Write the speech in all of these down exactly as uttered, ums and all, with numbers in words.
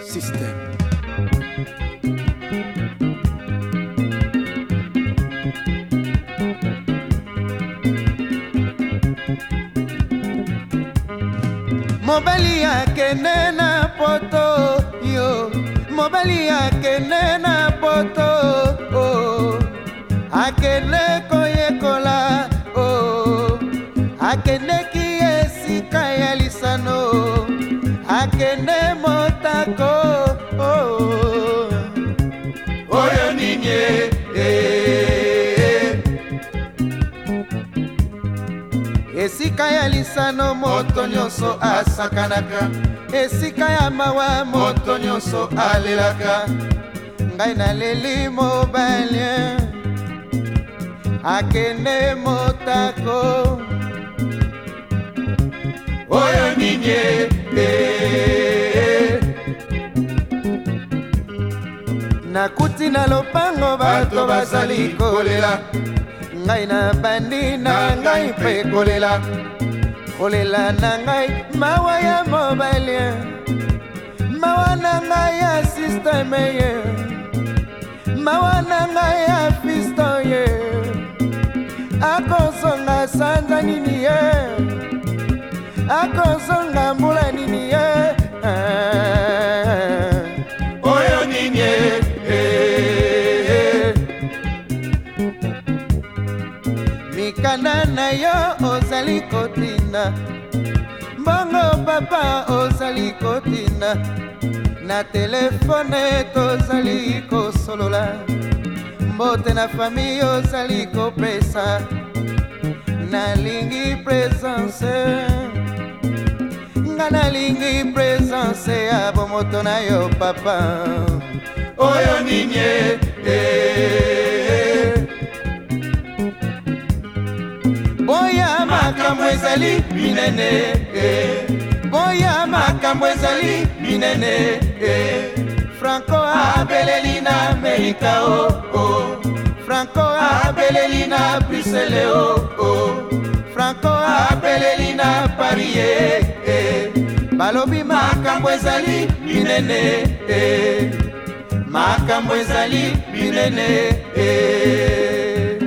System. Mobali akende na poto yo, mobali akende na poto oh, akende koyekola oh, akende ki esika ya lisano, akende motako oh, oyo ninye eh. Esika ya lisano moto nyonso asakanaka, esika ya mawa moto nyonso alelaka. Ngai naleli mobali akende motako oyo ninye eh. Nakuti na lopango bato bazali kolela, ngai na bandi na ngai mpe kolela, kolela na ngai mawa ya mobali, mawa na ngai ya systeme ye, mawa na ngai ya fisto ye, akozonga sanza nini ye, akozonga mbula nini ye ah, oyo nini ye eh. Mikanda na yo ozali kotina, mbongo papa ozali kotina, na telefone tozali kosolola, mbote na fami ozali kopesa, nalingi presence, nga nalingi presence ya bomoto na yo papa oyo ninye eh. Boya makambo ezali minene eh. Boya makambo ezali minene eh. Franco abeleli na Amerika oh, oh. Franco abeleli na Bruxelles oh, oh. Franco abeleli na Paris eh, eh. Balobi makambo ezali minene eh. Makambo ezali minene eh.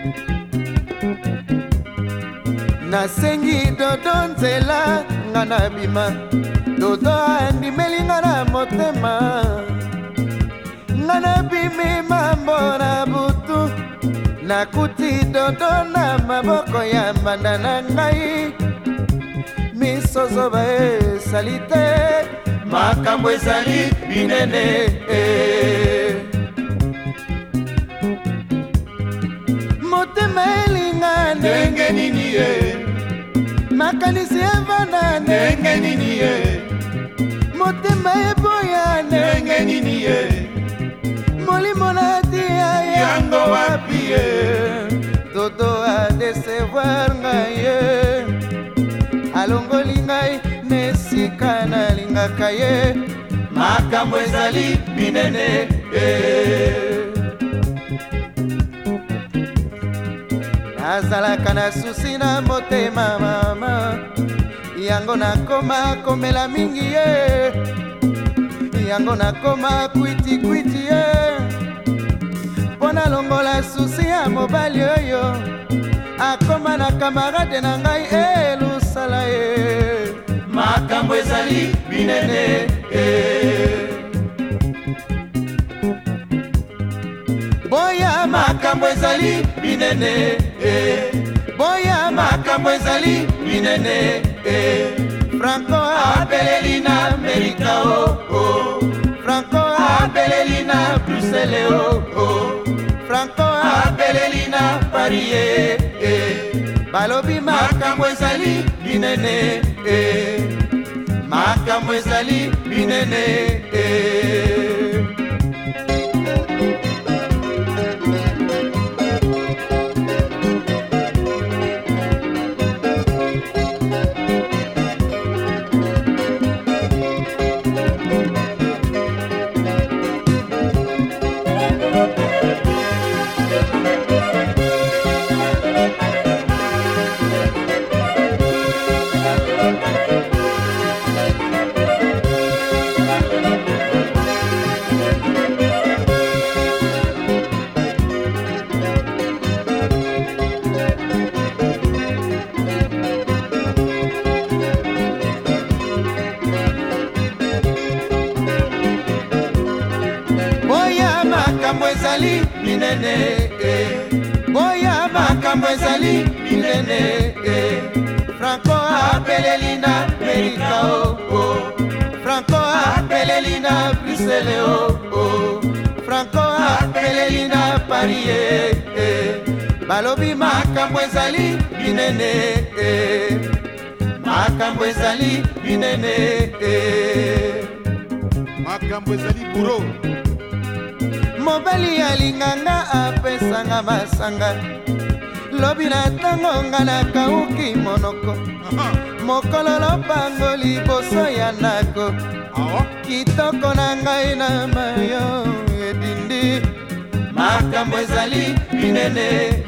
Nasengi dodo nzela nga na bima, dodo andimeli nga na motema, nga na bimi mambo na butu, nakuti dodo na maboko ya mbanda na ngai, misozo esali te, makambo ezali minene eh. Motema elinga ndenge nini ye, makanisi evana ndenge nini ye, motema eboya ndenge nini ye, molimo natia yango wapi ye, dodo adesevoir ngai ye, alongoli ngai nesika nalingaka ye, makambo ezali minene eh. Nazalaka na susi na motema mama, yango nakoma komela mingi ye, yango nakoma kwiti kwiti ye, pona longola susi ya mobali oyo, akoma na kamarade na ngai elusala ye, makambo ezali minene eh. Boya makambo ezali minene eh. Boya makambo ezali minene eh. Franco abeleli na Amerika oh, oh. Franco abeleli na Bruxelles oh, oh. Franco abeleli na Paris eh, eh. Balobi makambo ezali minene eh. Makambo ezali minene eh. minene boya makambo ezali minene Franco apeleli na Amerika o Franco apeleli na Bruxelles o Franco apeleli na Paris balobi makambo ezali minene makambo ezali minene makambo ezali buro mobali alinganga apesanga masanga lobi na ntango nga nakauki monoko mokolo lopango liboso ya ndako kitoko na ngai na mayo edindi makambo ezali minene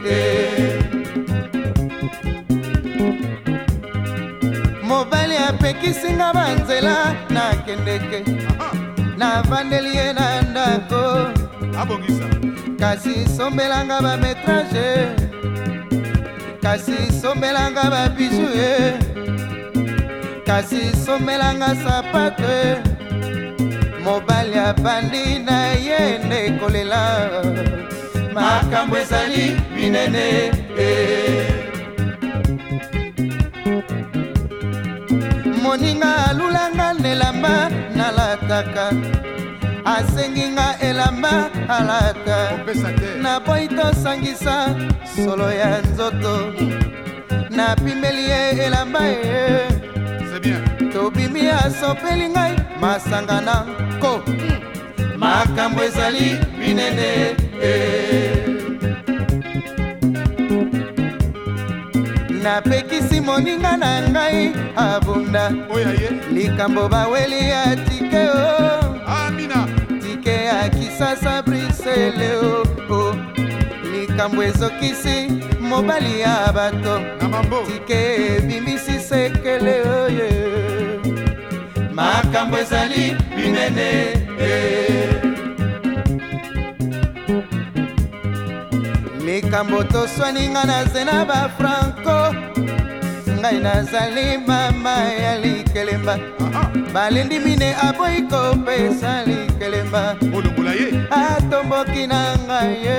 mobali apekisinga banzela nakendeke navandeli ye na ndako abongisa kasi sombelanga bametrage kasi sombelanga babiju ye kasi sombelanga sapato mobali abandi na ye nde kolela makambo ezali minene moninga alulanga nelamba nalataka asenginga elamba alata naboyi tosangisa solo ya nzoto napimbeli ye elamba ye tobimi asopeli ngai masanga na ko makambo ezali minene napekisi moninga na ngai abunda likambo baweli ya tike o tike ya kisasa Brisele o likambo ezokisi mobali ya bato tike ebimisi sekele oye makambo ezali minene likambo toswaninga nazena ba Franco ngai nazali mama ya likelemba balendi mine aboyi kopesa likelemba atomboki na ngai ye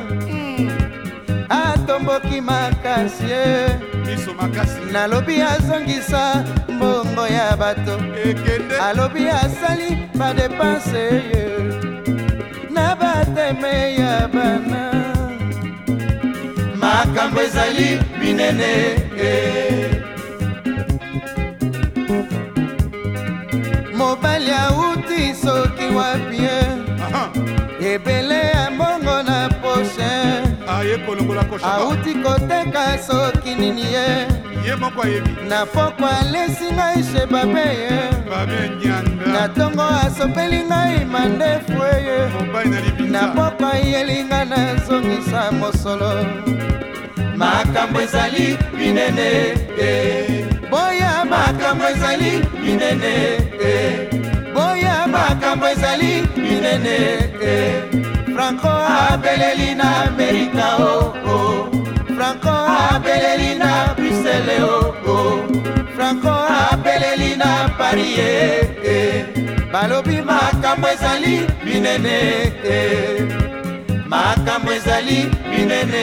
atomboki makasi ye nalobi azongisa mbongo ya bato alobi asali badepanse ye na bateme ya bana makambo ezali minene mobali auti soki wapie ebele ya mbongo na poshe auti koteka soki nini ye na poko alesi ngai she babe ye na tongo asopeli ngai mandefu eye na poko ayelinga nazongisa mosolo makambo ezali minene boya makambo ezali minene boya makambo ezali minene Franco abeleli na Amerika o Franco abeleli na Bruxelles o Franco abeleli na Paris balobi makambo ezali minene makambo ezali minene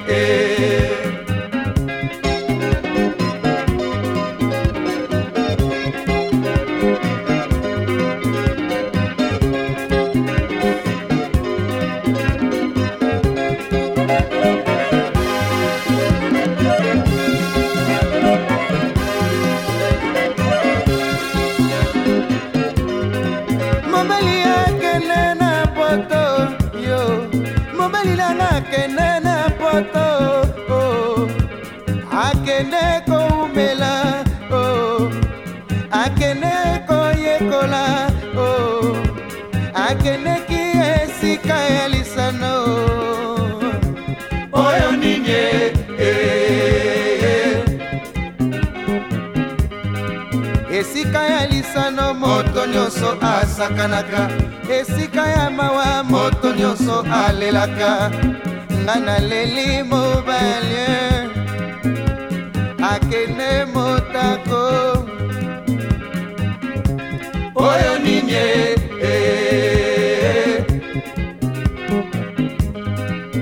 mobali akende na poto yo mobali nanga akende na poto akende koumela akende koyekola akendeki esika ya lisano oyo ninye esika ya lisano moto nyonso asakanaka esika ya mawa moto nyonso alelaka nga naleli mobali akende motako oyo ninye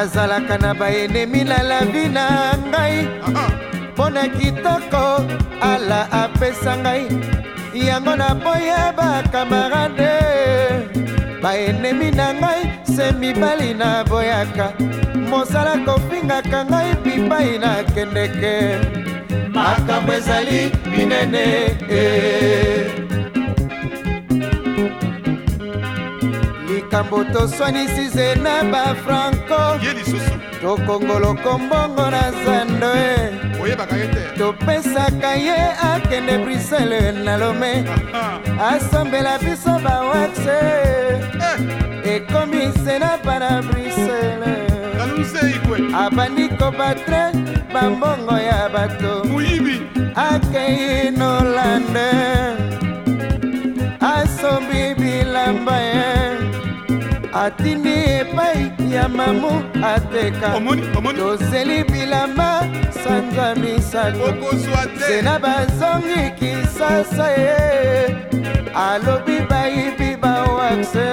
nazalaka na baenemi na lavi na ngai mpo na kitoko ala apesa ngai yango naboya bakamarade baenemi na ngai se mibali naboyaka mosala kofingaka ngai bipai nakendeke makambo ezali minene likambo toswanisi ze na bafranco tokongoloko mbongo na zando topesaka ye akende brisele na lome asombela biso bawaxe ekomise na bana brisele abandi kobatre bambongo ya bato akei nolande asombi bilamba ye atindi epai ya mamu ateka toseli bilamba sanza misato sena bazongi kisasa ye alobi bayibi bawaxe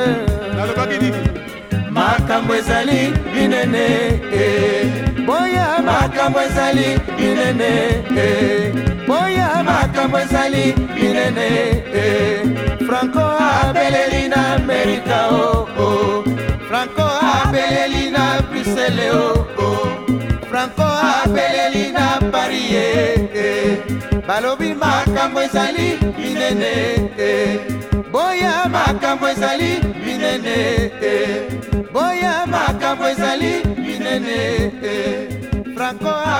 makambo ezali minene boya makambo ezali minene boya makambo ezali minene Franco abeleli na Amerika oh oh Franco abeleli na Bruxelles oh oh Franco abeleli na Paris eh balobi makambo ezali minene boya makambo ezali minene boya makambo ezali minene Franco